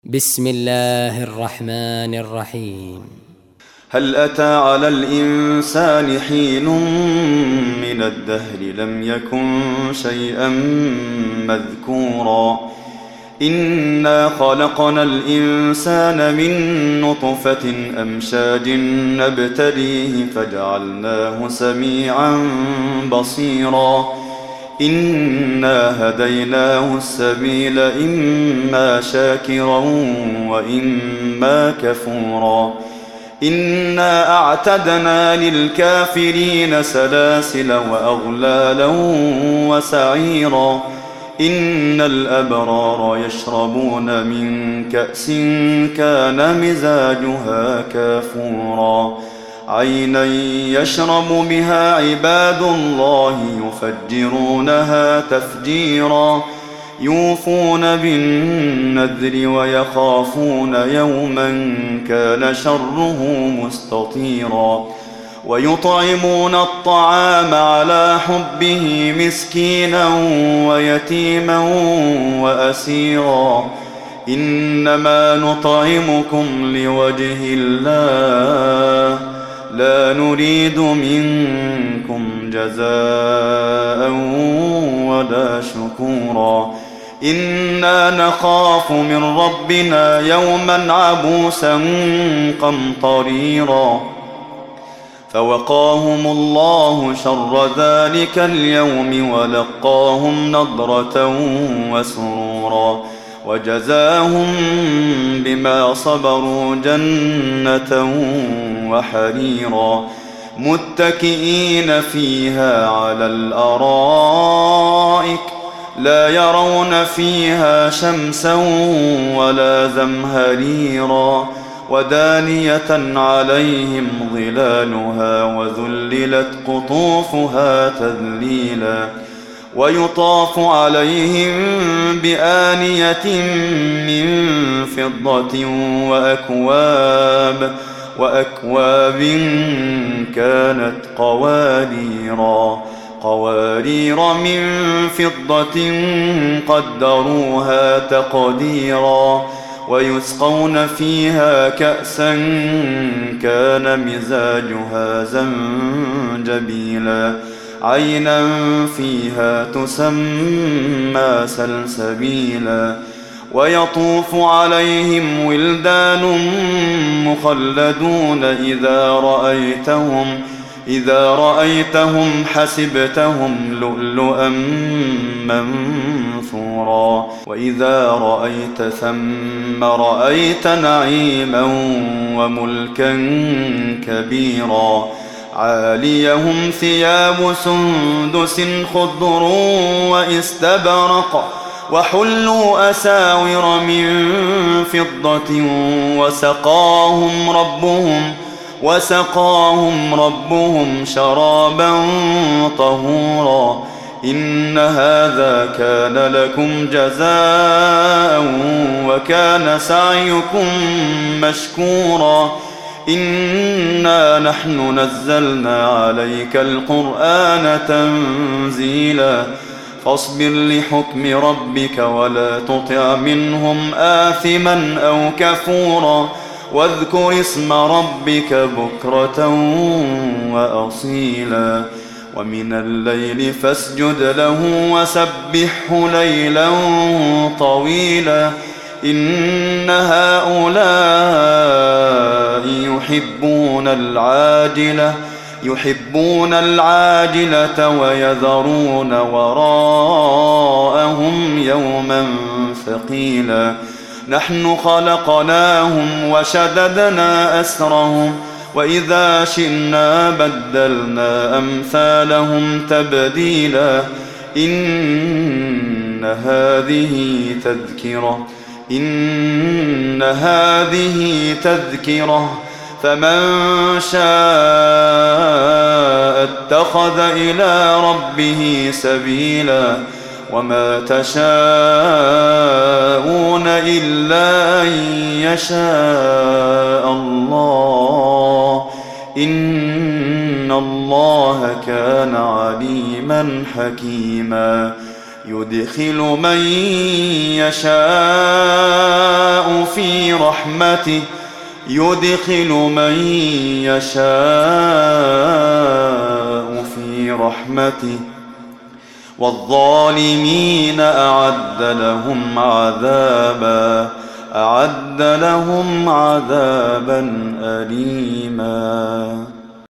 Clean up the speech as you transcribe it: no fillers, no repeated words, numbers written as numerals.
بسم الله الرحمن الرحيم. هل أتى على الإنسان حين من الدهر لم يكن شيئا مذكورا إنا خلقنا الإنسان من نطفة أمشاج نبتليه فجعلناه سميعا بصيرا إنا هديناه السبيل إما شاكرا وإما كفورا إنا أعتدنا للكافرين سلاسل وأغلالا وسعيرا إن الأبرار يشربون من كأس كان مزاجها كافورا عينا يشرب بها عباد الله يفجرونها تفجيرا يوفون بالنذر ويخافون يوما كان شره مستطيرا ويطعمون الطعام على حبه مسكينا ويتيما وأسيرا إنما نطعمكم لوجه الله لا نريد منكم جزاء ولا شكورا إنا نخاف من ربنا يوما عبوسا قمطريرا فوقاهم الله شر ذلك اليوم ولقاهم نضرة وسرورا وجزاهم بما صبروا جنة وحريرا متكئين فيها على الأرائك لا يرون فيها شمسا ولا زمهريرا ودانية عليهم ظلالها وذللت قطوفها تذليلا ويطاف عليهم بآنية من فضة وأكواب كانت قوارير من فضة قدروها تقديرا ويسقون فيها كأسا كان مزاجها زنجبيلا عينا فيها تسمى سلسبيلا ويطوف عليهم ولدان مخلدون إذا رأيتهم حسبتهم لؤلؤا منثورا وإذا رأيت ثم رأيت نعيما وملكا كبيرا عاليهم ثياب سندس خضر واستبرق وحلوا أساور من فضة وسقاهم ربهم شرابا طهورا إن هذا كان لكم جزاء وكان سعيكم مشكورا إنا نحن نزلنا عليك القرآن تنزيلا فاصبر لحكم ربك ولا تطع منهم آثما أو كفورا واذكر اسم ربك بكرة وأصيلا ومن الليل فاسجد له وسبحه ليلا طويلا إن هؤلاء يحبون العاجلة ويذرون وراءهم يوما ثقيلا نحن خلقناهم وشددنا أسرهم وإذا شئنا بدلنا أمثالهم تبديلا إن هذه تذكرة فمن شاء اتخذ إلى ربه سبيلا وما تشاءون إلا أن يشاء الله إن الله كان عليما حكيما يدخل من يشاء في رحمته يدخل من يشاء في رحمته والظالمين أعد لهم عذابا أليما.